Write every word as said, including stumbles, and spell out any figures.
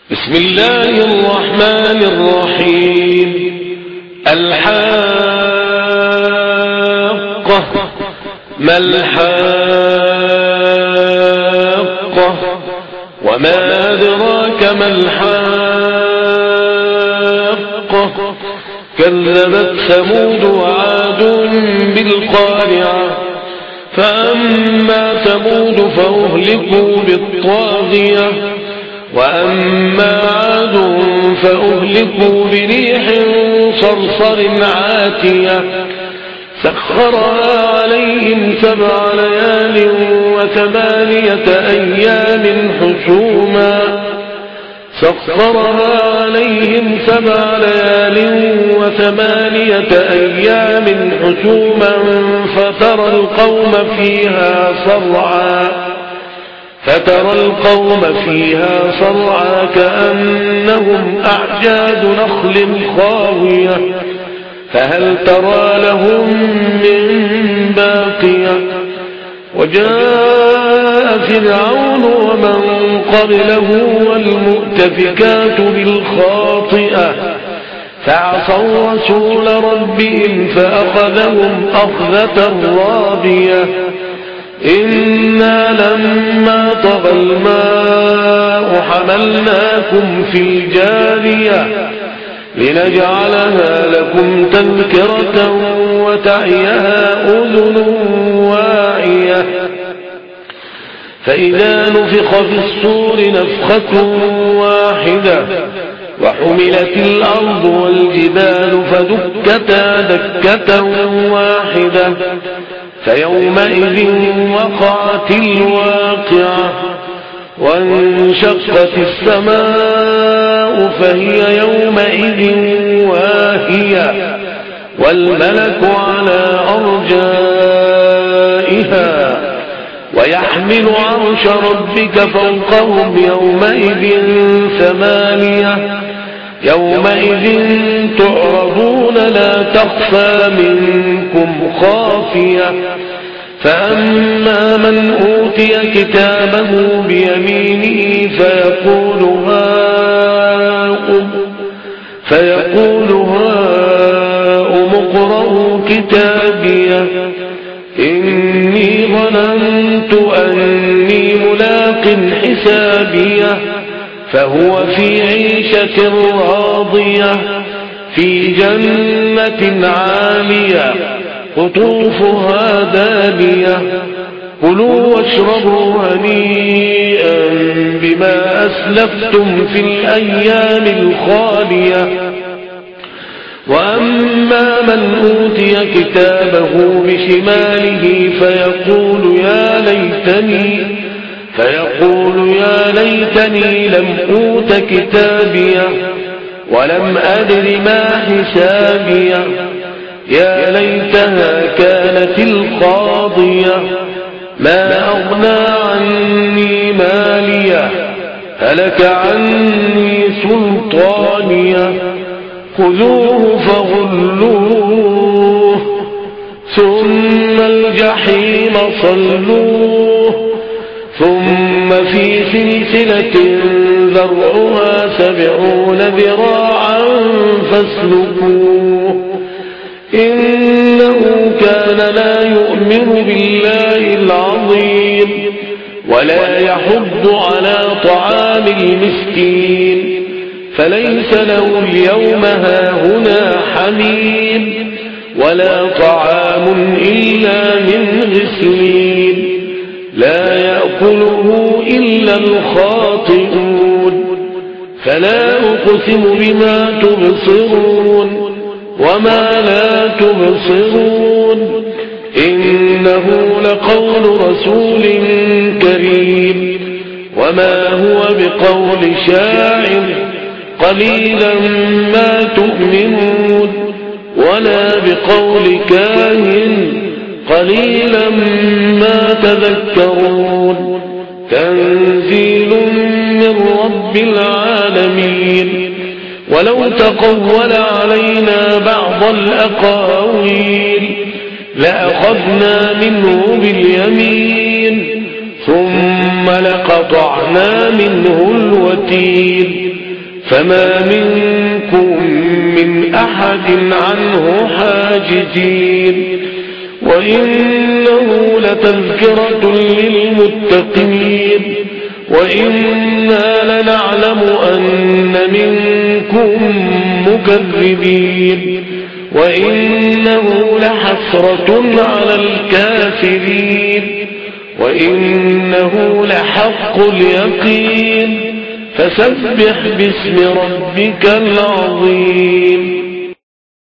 بسم الله الرحمن الرحيم. الحاقة. ما الحاقة وما أدراك ما الحاقة. كذبت ثمود وعاد بالقارعة. فأما ثمود فأهلكوا بالطاغية وأما عاد فأهلكوا بريح صرصر عاتية سخرها عليهم سبع ليال وثمانية أيام حسوما سخرها عليهم سبع ليال وثمانية أيام حسوما فترى القوم فيها صرعا فترى القوم فيها صرعا كأنهم أعجاز نخل خاوية فهل ترى لهم من باقية. وجاء فرعون ومن قبله والمؤتفكات بالخاطئة فعصوا رسول ربهم فأخذهم أخذة رابية. إنا لما طغى الماء حملناكم في الجارية لنجعلها لكم تذكرة وتعيها أذن واعية. فإذا نفخ في الصور نفخة واحدة وحملت الأرض والجبال فدكتا دكة واحدة فيومئذ وقعت الواقعة وانشقت السماء فهي يومئذ واهية والملك على أرجائها ويحمل عرش ربك فوقهم يومئذ ثمانية يومئذ تعرضون لا تخفى منكم خافية. فأما من أوتي كتابه بيمينه فيقول هاؤم فيقول هاؤم اقرءوا كتابيه إني ظننت أني ملاق حسابيه فهو في عيشة راضية في جنة عالية قطوفها دانية كلوا واشربوا هنيئا بما أسلفتم في الأيام الخالية. وأما من أوتي كتابه بشماله فيقول يا ليتني فيقول يا ليتني لم أوت كتابيه ولم أدر ما حسابيه يا ليتها كانت القاضية ما أغنى عني ماليه هلك عني سلطانيه خذوه فغلوه ثم الجحيم صلوه ثم في سلسلة ذرعها سبعون ذراعا فاسلكوه إنه كان لا يؤمن بالله العظيم ولا يحض على طعام المسكين فليس له اليوم هاهنا حميم ولا طعام إلا من غسلين لا يأكله إلا الخاطئون. فلا أقسم بما تبصرون وما لا تبصرون إنه لقول رسول كريم وما هو بقول شاعر قليلا ما تؤمنون ولا بقول كاهن قليلا ما تذكرون. تنزيل من رب العالمين. ولو تقول علينا بعض الأقاويل لأخذنا منه باليمين ثم لقطعنا منه الوتين فما منكم من أحد عنه حاجزين وإنه لتذكرة للمتقين وإنا لنعلم أن منكم مكذبين وإنه لحسرة على الكافرين وإنه لحق اليقين فسبح باسم ربك العظيم